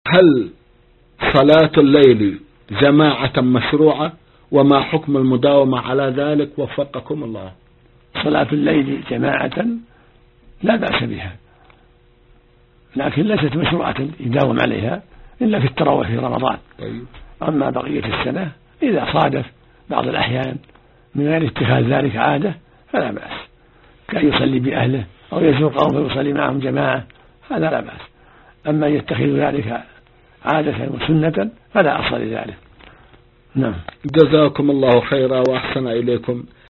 هل صلاة الليل جماعة مشروعة؟ وما حكم المداومة على ذلك وفقكم الله؟ صلاة الليل جماعة لا بأس بها، لكن ليست مشروعة يداوم عليها إلا في التراويح في رمضان. أما بقية السنة إذا صادف بعض الأحيان من غير اتخاذ ذلك عادة فلا بأس، كان يصلي بأهله أو يزور قوم فيصلي معهم جماعة، هذا لا بأس. أما يتخذ ذلك عادة وسنة فلا أصل لذلك. نعم. جزاكم الله خيرا وأحسن إليكم.